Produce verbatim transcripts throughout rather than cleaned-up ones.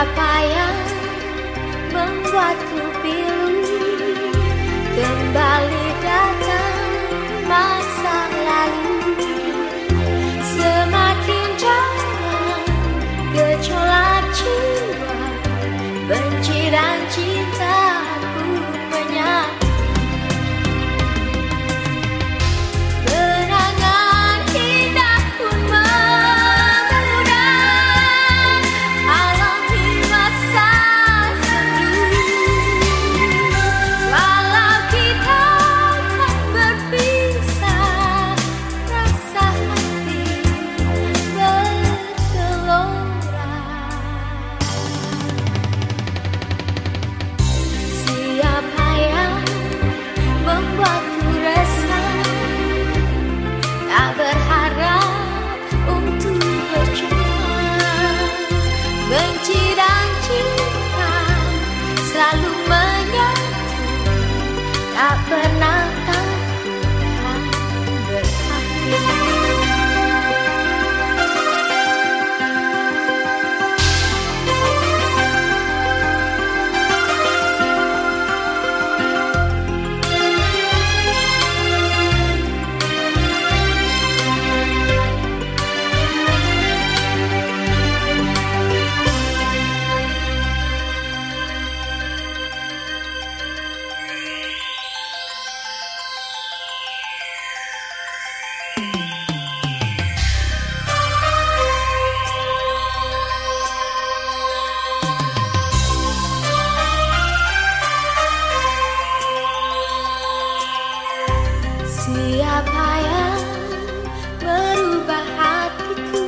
Siapa yang membuatku pilu kembali datang masa lalu? Semakin dalam gejolak jiwa, benci dan cinta pun menyatu. Kenangan indah pun mengudar, alami masa sendu. Walau kita tak berpisah, rasa hati bergelora. Siapa yang membuatku resah, tak berharap untuk berjumpa. Benci dan cinta selalu menyatu, tak pernah takkan berakhir. Siapa yang merubah hatiku?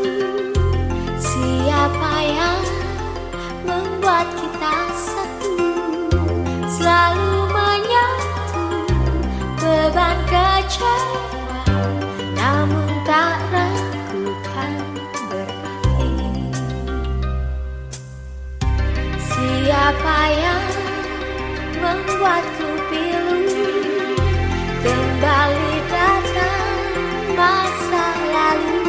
Siapa yang membuat kita satu, selalu menyatu beban kecewa, namun tak ragu kan berakhir. Siapa yang membuatku pilu kembali datang masa lalu?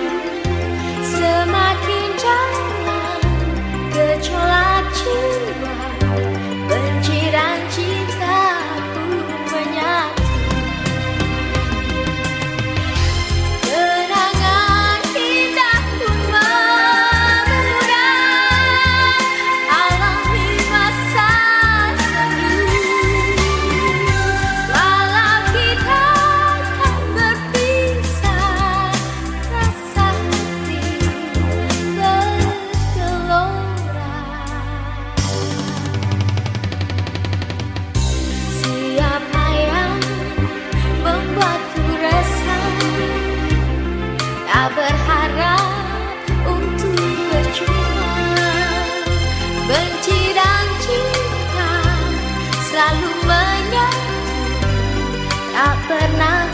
Semakin dalam gejolak jiwa, benci dan cinta pun menyatu. Kenangan indah pun mengudar, alami masa sendu. Walau kita tak berpisah, rasa hati bergelora. Siapa yang membuatku resah, tak berharap untuk berjumpa. Benci dan cinta selalu menyatu, tak pernah